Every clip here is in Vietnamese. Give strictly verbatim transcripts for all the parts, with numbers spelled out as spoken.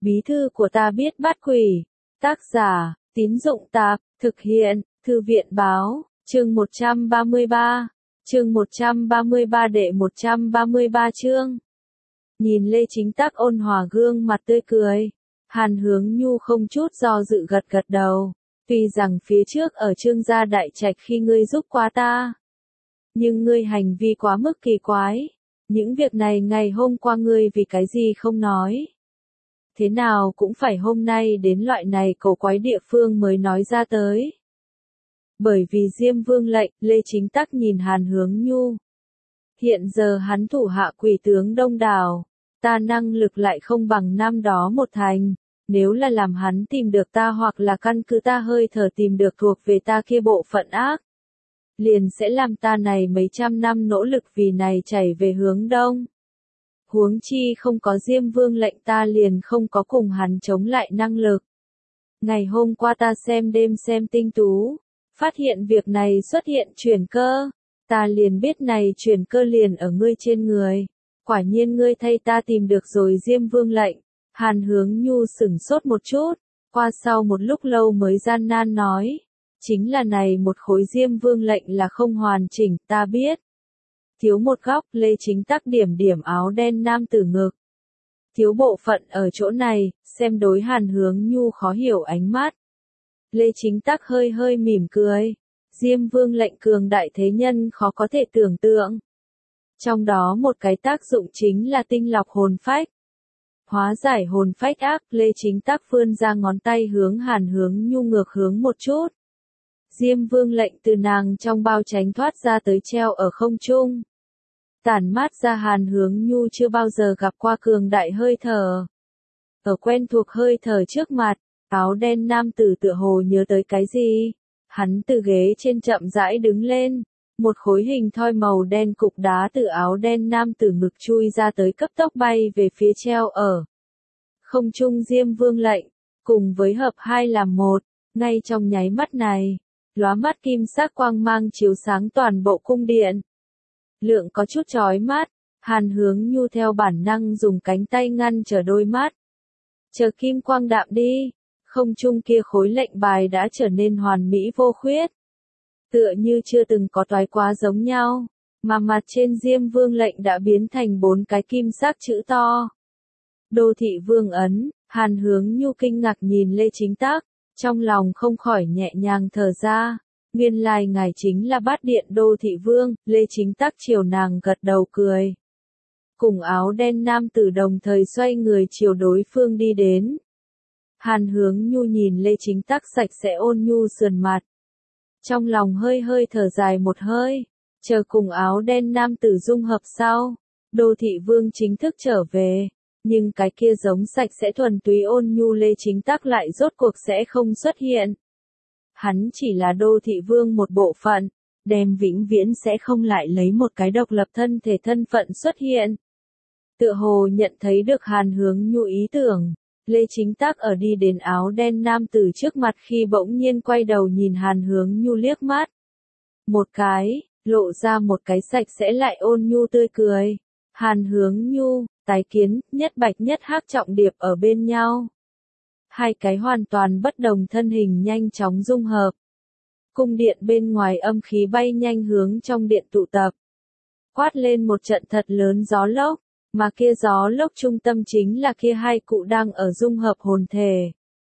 Bí thư của ta biết bắt quỷ. Tác giả, Tín Dụng Tạp, thực hiện, Thư viện Báo, chương một trăm ba mươi ba, chương một trăm ba mươi ba đệ một trăm ba mươi ba chương. Nhìn Lê Chính Tắc ôn hòa gương mặt tươi cười, Hàn Hướng Nhu không chút do dự gật gật đầu. Tuy rằng phía trước ở Trương gia đại trạch khi ngươi giúp qua ta, nhưng ngươi hành vi quá mức kỳ quái. Những việc này ngày hôm qua ngươi vì cái gì không nói? Thế nào cũng phải hôm nay đến loại này cổ quái địa phương mới nói ra tới. Bởi vì Diêm Vương lệnh, Lê Chính Tắc nhìn Hàn Hướng Nhu. Hiện giờ hắn thủ hạ quỷ tướng đông đảo, ta năng lực lại không bằng năm đó một thành. Nếu là làm hắn tìm được ta hoặc là căn cứ ta hơi thở tìm được thuộc về ta kia bộ phận ác, liền sẽ làm ta này mấy trăm năm nỗ lực vì này chảy về hướng đông. Huống chi không có Diêm Vương lệnh ta liền không có cùng hắn chống lại năng lực. Ngày hôm qua ta xem đêm xem tinh tú, phát hiện việc này xuất hiện chuyển cơ, ta liền biết này chuyển cơ liền ở ngươi trên người. Quả nhiên ngươi thay ta tìm được rồi Diêm Vương lệnh. Hàn Hướng Nhu sửng sốt một chút, qua sau một lúc lâu mới gian nan nói, chính là này một khối Diêm Vương lệnh là không hoàn chỉnh, ta biết. Thiếu một góc, Lê Chính Tắc điểm điểm áo đen nam tử ngực. Thiếu bộ phận ở chỗ này, xem đối Hàn Hướng Nhu khó hiểu ánh mắt. Lê Chính Tắc hơi hơi mỉm cười, Diêm Vương lệnh cường đại thế nhân khó có thể tưởng tượng. Trong đó một cái tác dụng chính là tinh lọc hồn phách. Hóa giải hồn phách ác, Lê Chính Tắc vươn ra ngón tay hướng Hàn Hướng Nhu ngược hướng một chút. Diêm Vương lệnh từ nàng trong bao tránh thoát ra tới treo ở không trung. Tản mát ra Hàn Hướng Nhu chưa bao giờ gặp qua cường đại hơi thở. Ở quen thuộc hơi thở trước mặt, áo đen nam tử tựa hồ nhớ tới cái gì. Hắn từ ghế trên chậm rãi đứng lên. Một khối hình thoi màu đen cục đá từ áo đen nam tử ngực chui ra tới cấp tốc bay về phía treo ở không trung Diêm Vương lệnh, cùng với hợp hai làm một, ngay trong nháy mắt này, lóa mắt kim sắc quang mang chiếu sáng toàn bộ cung điện. Lượng có chút chói mắt, Hàn Hướng Nhu theo bản năng dùng cánh tay ngăn trở đôi mắt. Chờ kim quang đạm đi, không trung kia khối lệnh bài đã trở nên hoàn mỹ vô khuyết. Tựa như chưa từng có toái quá giống nhau, mà mặt trên Diêm Vương lệnh đã biến thành bốn cái kim sắc chữ to. Đô thị vương ấn, Hàn Hướng Nhu kinh ngạc nhìn Lê Chính Tắc, trong lòng không khỏi nhẹ nhàng thở ra. Nguyên lai ngài chính là Bát Điện đô thị vương, Lê Chính Tắc chiều nàng gật đầu cười. Cùng áo đen nam tử đồng thời xoay người chiều đối phương đi đến. Hàn Hướng Nhu nhìn Lê Chính Tắc sạch sẽ ôn nhu sườn mặt. Trong lòng hơi hơi thở dài một hơi, chờ cùng áo đen nam tử dung hợp sau, đô thị vương chính thức trở về, nhưng cái kia giống sạch sẽ thuần túy ôn nhu Lê Chính Tắc lại rốt cuộc sẽ không xuất hiện. Hắn chỉ là đô thị vương một bộ phận, đem vĩnh viễn sẽ không lại lấy một cái độc lập thân thể thân phận xuất hiện. Tựa hồ nhận thấy được Hàn Hướng Nhu ý tưởng. Lê Chính Tắc ở đi đến áo đen nam tử trước mặt khi bỗng nhiên quay đầu nhìn Hàn Hướng Nhu liếc mắt. Một cái, lộ ra một cái sạch sẽ lại ôn nhu tươi cười. Hàn Hướng Nhu, tái kiến, nhất bạch nhất hắc trọng điệp ở bên nhau. Hai cái hoàn toàn bất đồng thân hình nhanh chóng dung hợp. Cung điện bên ngoài âm khí bay nhanh hướng trong điện tụ tập. Quát lên một trận thật lớn gió lốc. Mà kia gió lốc trung tâm chính là kia hai cụ đang ở dung hợp hồn thể.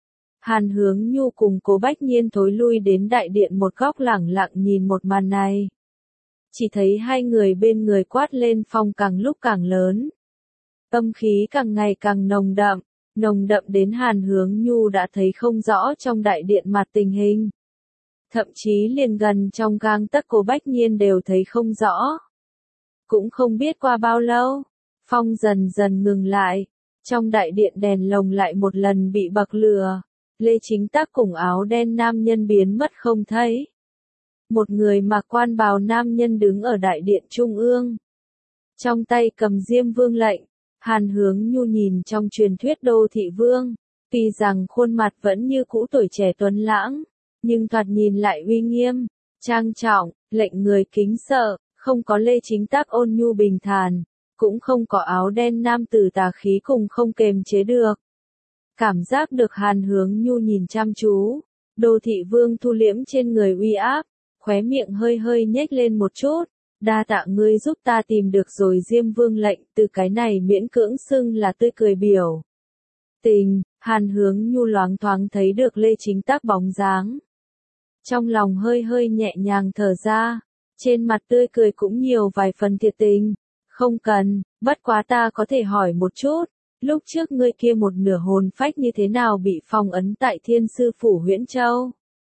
Hàn Hướng Nhu cùng Cố Bách Nhiên thối lui đến đại điện một góc lẳng lặng nhìn một màn này. Chỉ thấy hai người bên người quát lên phong càng lúc càng lớn. Âm khí càng ngày càng nồng đậm, nồng đậm đến Hàn Hướng Nhu đã thấy không rõ trong đại điện mặt tình hình. Thậm chí liền gần trong gang tấc Cố Bách Nhiên đều thấy không rõ. Cũng không biết qua bao lâu. Phong dần dần ngừng lại, trong đại điện đèn lồng lại một lần bị bậc lửa, Lê Chính Tắc cùng áo đen nam nhân biến mất không thấy. Một người mặc quan bào nam nhân đứng ở đại điện trung ương. Trong tay cầm Diêm Vương lệnh, Hàn Hướng Nhu nhìn trong truyền thuyết đô thị vương, tuy rằng khuôn mặt vẫn như cũ tuổi trẻ tuấn lãng, nhưng thoạt nhìn lại uy nghiêm, trang trọng, lệnh người kính sợ, không có Lê Chính Tắc ôn nhu bình thản. Cũng không có áo đen nam tử tà khí cùng không kềm chế được. Cảm giác được Hàn Hướng Nhu nhìn chăm chú, Đô Thị Vương thu liễm trên người uy áp, khóe miệng hơi hơi nhếch lên một chút, đa tạ ngươi giúp ta tìm được rồi Diêm Vương lệnh, từ cái này miễn cưỡng xưng là tươi cười biểu. Tình, Hàn Hướng Nhu loáng thoáng thấy được Lê Chính Tắc bóng dáng. Trong lòng hơi hơi nhẹ nhàng thở ra, trên mặt tươi cười cũng nhiều vài phần thiệt tình. Không cần, bất quá ta có thể hỏi một chút, lúc trước ngươi kia một nửa hồn phách như thế nào bị phong ấn tại Thiên Sư Phủ Huyễn Châu?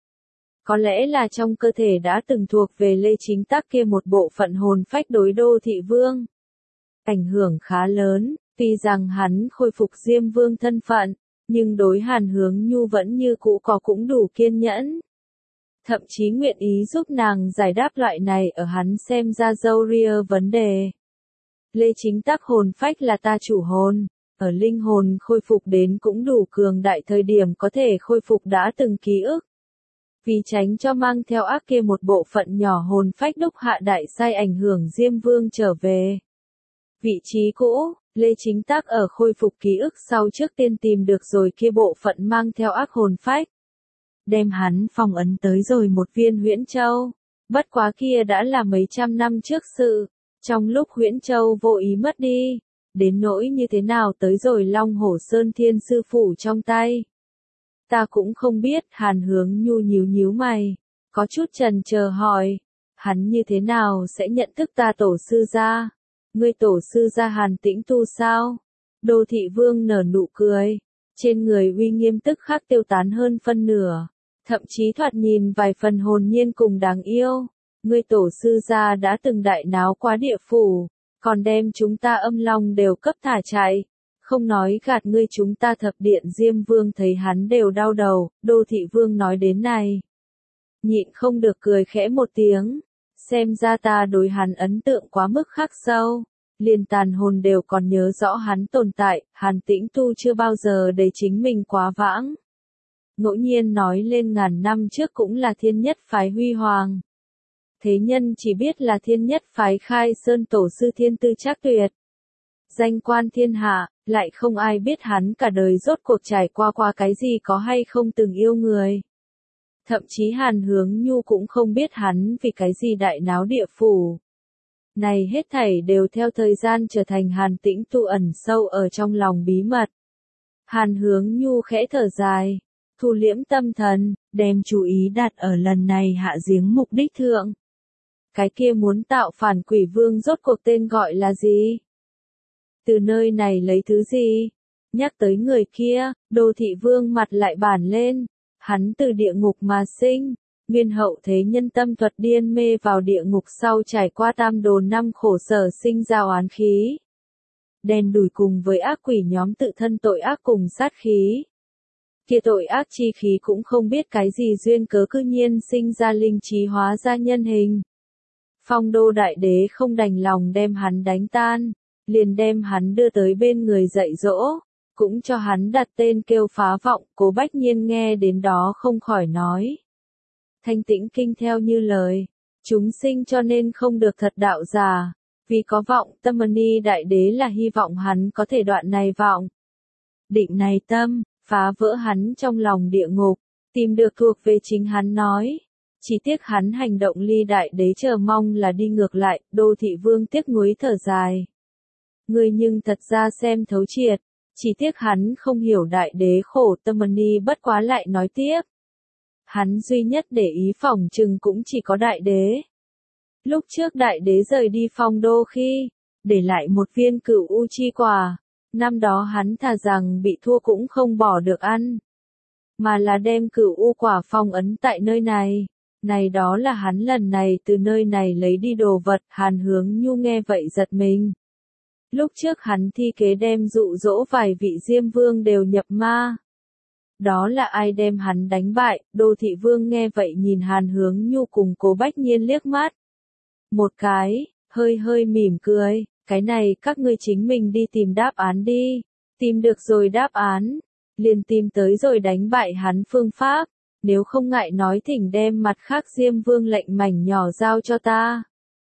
Có lẽ là trong cơ thể đã từng thuộc về Lê Chính Tắc kia một bộ phận hồn phách đối Đô Thị Vương. Ảnh hưởng khá lớn, tuy rằng hắn khôi phục Diêm Vương thân phận, nhưng đối Hàn Hướng Nhu vẫn như cũ có cũng đủ kiên nhẫn. Thậm chí nguyện ý giúp nàng giải đáp loại này ở hắn xem ra dâu ria vấn đề. Lê Chính Tắc hồn phách là ta chủ hồn, ở linh hồn khôi phục đến cũng đủ cường đại thời điểm có thể khôi phục đã từng ký ức. Vì tránh cho mang theo ác kia một bộ phận nhỏ hồn phách đúc hạ đại sai ảnh hưởng Diêm Vương trở về. Vị trí cũ, Lê Chính Tắc ở khôi phục ký ức sau trước tiên tìm được rồi kia bộ phận mang theo ác hồn phách. Đem hắn phong ấn tới rồi một viên Huyễn Châu. Bất quá kia đã là mấy trăm năm trước sự. Trong lúc Huyễn Châu vô ý mất đi, đến nỗi như thế nào tới rồi Long Hổ Sơn Thiên Sư Phủ trong tay. Ta cũng không biết, Hàn Hướng Nhu nhíu nhíu mày, có chút chần chờ hỏi, hắn như thế nào sẽ nhận thức ta tổ sư gia? Ngươi tổ sư gia Hàn Tĩnh Tu sao? Đô Thị Vương nở nụ cười, trên người uy nghiêm tức khắc tiêu tán hơn phân nửa, thậm chí thoạt nhìn vài phần hồn nhiên cùng đáng yêu. Ngươi tổ sư gia đã từng đại náo quá địa phủ, còn đem chúng ta âm long đều cấp thả chạy. Không nói gạt ngươi, chúng ta thập điện Diêm Vương thấy hắn đều đau đầu. Đô Thị Vương nói đến này, nhịn không được cười khẽ một tiếng, xem ra ta đối hắn ấn tượng quá mức khắc sâu, liền tàn hồn đều còn nhớ rõ hắn tồn tại. Hàn Tĩnh Tu chưa bao giờ để chính mình quá vãng, ngẫu nhiên nói lên ngàn năm trước cũng là thiên nhất phái huy hoàng. Thế nhân chỉ biết là thiên nhất phái Khai Sơn tổ sư Thiên Tư Trác Tuyệt, danh quan thiên hạ, lại không ai biết hắn cả đời rốt cuộc trải qua qua cái gì, có hay không từng yêu người. Thậm chí Hàn Hướng Nhu cũng không biết hắn vì cái gì đại náo địa phủ. Này hết thảy đều theo thời gian trở thành Hàn Tĩnh Tu ẩn sâu ở trong lòng bí mật. Hàn Hướng Nhu khẽ thở dài, thu liễm tâm thần, đem chú ý đặt ở lần này hạ giếng mục đích thượng. Cái kia muốn tạo phản quỷ vương rốt cuộc tên gọi là gì? Từ nơi này lấy thứ gì? Nhắc tới người kia, Đô Thị Vương mặt lại bản lên. Hắn từ địa ngục mà sinh, nguyên hậu thế nhân tâm thuật điên mê vào địa ngục sau trải qua tam đồ năm khổ sở sinh ra oán khí. Đen đủi cùng với ác quỷ nhóm tự thân tội ác cùng sát khí. Kia tội ác chi khí cũng không biết cái gì duyên cớ cư nhiên sinh ra linh trí hóa ra nhân hình. Phong Đô Đại Đế không đành lòng đem hắn đánh tan, liền đem hắn đưa tới bên người dạy dỗ, cũng cho hắn đặt tên kêu Phá Vọng. Cố Bách Nhiên nghe đến đó không khỏi nói. Thanh Tĩnh Kinh theo như lời, chúng sinh cho nên không được thật đạo giả, vì có vọng. Tâm Ni Đại Đế là hy vọng hắn có thể đoạn này vọng. Định này tâm, phá vỡ hắn trong lòng địa ngục, tìm được thuộc về chính hắn nói. Chỉ tiếc hắn hành động ly Đại Đế chờ mong là đi ngược lại. Đô Thị Vương tiếc nuối thở dài. Ngươi nhưng thật ra xem thấu triệt, chỉ tiếc hắn không hiểu Đại Đế khổ. Tâm Ni bất quá lại nói tiếp. Hắn duy nhất để ý phỏng chừng cũng chỉ có Đại Đế. Lúc trước Đại Đế rời đi Phong Đô khi, để lại một viên cửu u chi quả, năm đó hắn thà rằng bị thua cũng không bỏ được ăn, mà là đem cửu u quả phong ấn tại nơi này. Này đó là hắn lần này từ nơi này lấy đi đồ vật. Hàn Hướng Nhu nghe vậy giật mình. Lúc trước hắn thi kế đem dụ dỗ vài vị Diêm Vương đều nhập ma. Đó là ai đem hắn đánh bại? Đô Thị Vương nghe vậy nhìn Hàn Hướng Nhu cùng Cố Bách Nhiên liếc mắt. Một cái, hơi hơi mỉm cười, cái này các ngươi chính mình đi tìm đáp án đi. Tìm được rồi đáp án, liền tìm tới rồi đánh bại hắn phương pháp. Nếu không ngại nói thỉnh đem mặt khác Diêm Vương lệnh mảnh nhỏ giao cho ta.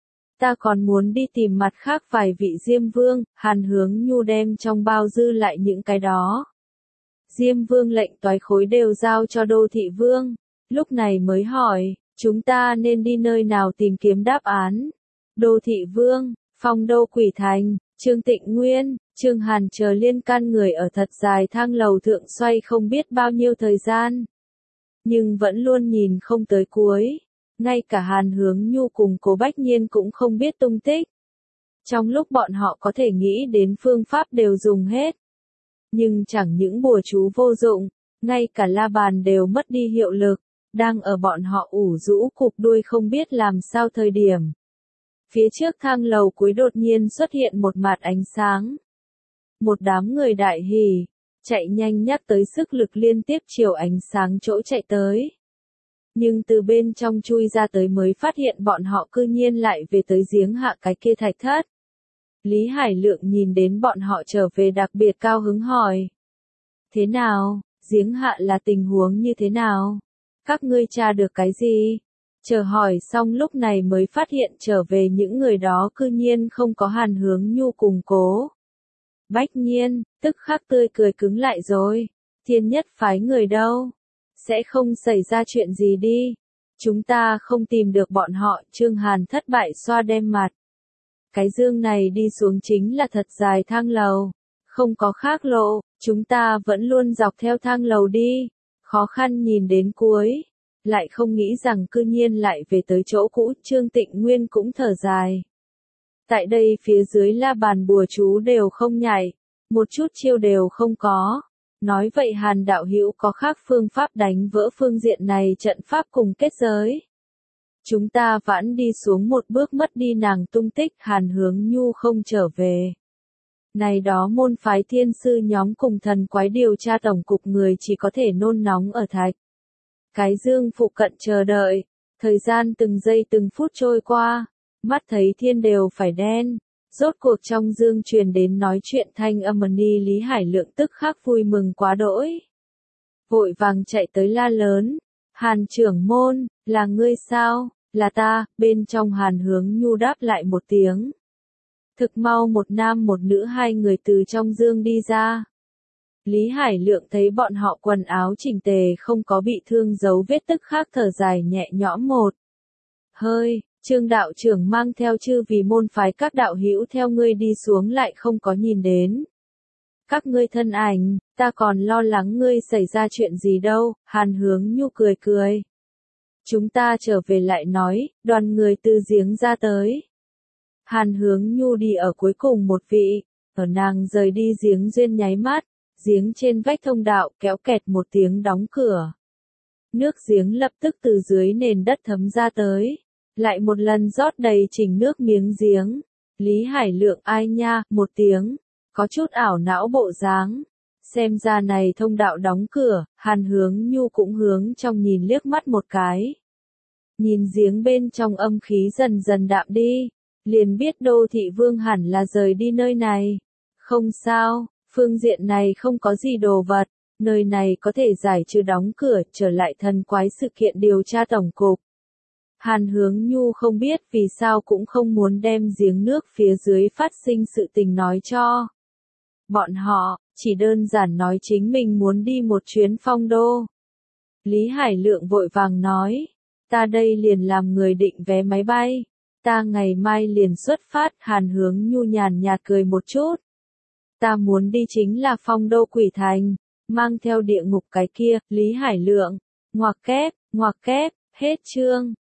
Ta còn muốn đi tìm mặt khác vài vị Diêm Vương. Hàn Hướng Nhu đem trong bao dư lại những cái đó Diêm Vương lệnh toái khối đều giao cho Đô Thị Vương, lúc này mới hỏi, chúng ta nên đi nơi nào tìm kiếm đáp án. Đô Thị Vương, Phong Đô Quỷ Thành, Trương Tịnh Nguyên, Trương Hàn chờ liên can người ở thật dài thang lầu thượng xoay không biết bao nhiêu thời gian. Nhưng vẫn luôn nhìn không tới cuối, ngay cả Hàn Hướng Nhu cùng Cố Bách Nhiên cũng không biết tung tích. Trong lúc bọn họ có thể nghĩ đến phương pháp đều dùng hết. Nhưng chẳng những bùa chú vô dụng, ngay cả la bàn đều mất đi hiệu lực, đang ở bọn họ ủ rũ cụp đuôi không biết làm sao thời điểm. Phía trước thang lầu cuối đột nhiên xuất hiện một mạt ánh sáng. Một đám người đại hỉ, chạy nhanh nhắc tới sức lực liên tiếp chiều ánh sáng chỗ chạy tới. Nhưng từ bên trong chui ra tới mới phát hiện bọn họ cư nhiên lại về tới giếng hạ cái kia thạch thất. Lý Hải Lượng nhìn đến bọn họ trở về đặc biệt cao hứng hỏi. Thế nào, giếng hạ là tình huống như thế nào? Các ngươi tra được cái gì? Chờ hỏi xong lúc này mới phát hiện trở về những người đó cư nhiên không có Hàn Hướng Nhu cùng Cố Bách Nhiên, tức khắc tươi cười cứng lại rồi. Thiên Nhất phái người đâu? Sẽ không xảy ra chuyện gì đi. Chúng ta không tìm được bọn họ. Trương Hàn thất bại xoa đem mặt. Cái dương này đi xuống chính là thật dài thang lầu. Không có khác lộ, chúng ta vẫn luôn dọc theo thang lầu đi. Khó khăn nhìn đến cuối. Lại không nghĩ rằng cư nhiên lại về tới chỗ cũ. Trương Tịnh Nguyên cũng thở dài. Tại đây phía dưới la bàn bùa chú đều không nhảy. Một chút chiêu đều không có. Nói vậy Hàn đạo hữu có khác phương pháp đánh vỡ phương diện này trận pháp cùng kết giới. Chúng ta vãn đi xuống một bước mất đi nàng tung tích. Hàn Hướng Nhu không trở về. Này đó môn phái thiên sư nhóm cùng thần quái điều tra tổng cục người chỉ có thể nôn nóng ở thạch cái dương phụ cận chờ đợi. Thời gian từng giây từng phút trôi qua, mắt thấy thiên đều phải đen. Rốt cuộc trong dương truyền đến nói chuyện thanh âm ni Lý Hải Lượng tức khắc vui mừng quá đỗi. Vội vàng chạy tới la lớn. Hàn trưởng môn, là ngươi sao? Là ta. Bên trong Hàn Hướng Nhu đáp lại một tiếng. Thực mau một nam một nữ hai người từ trong dương đi ra. Lý Hải Lượng thấy bọn họ quần áo chỉnh tề không có bị thương dấu vết tức khắc thở dài nhẹ nhõm một hơi. Trương đạo trưởng mang theo chư vì môn phái các đạo hữu theo ngươi đi xuống lại không có nhìn đến. Các ngươi thân ảnh, ta còn lo lắng ngươi xảy ra chuyện gì đâu. Hàn Hướng Nhu cười cười. Chúng ta trở về lại nói, đoàn người từ giếng ra tới. Hàn Hướng Nhu đi ở cuối cùng một vị, ở nàng rời đi giếng duyên nháy mắt, giếng trên vách thông đạo kéo kẹt một tiếng đóng cửa. Nước giếng lập tức từ dưới nền đất thấm ra tới, lại một lần rót đầy chỉnh nước miếng giếng. Lý Hải Lượng ai nha, một tiếng, có chút ảo não bộ dáng. Xem ra này thông đạo đóng cửa, Hàn Hướng Nhu cũng hướng trong nhìn liếc mắt một cái. Nhìn giếng bên trong âm khí dần dần đạm đi, liền biết Đô Thị Vương hẳn là rời đi nơi này. Không sao, phương diện này không có gì đồ vật, nơi này có thể giải trừ đóng cửa, trở lại thần quái sự kiện điều tra tổng cục. Hàn Hướng Nhu không biết vì sao cũng không muốn đem giếng nước phía dưới phát sinh sự tình nói cho bọn họ, chỉ đơn giản nói chính mình muốn đi một chuyến Phong Đô. Lý Hải Lượng vội vàng nói, ta đây liền làm người định vé máy bay, ta ngày mai liền xuất phát. Hàn Hướng Nhu nhàn nhạt cười một chút. Ta muốn đi chính là Phong Đô Quỷ Thành, mang theo địa ngục cái kia. Lý Hải Lượng, ngoặc kép, ngoặc kép, hết chương.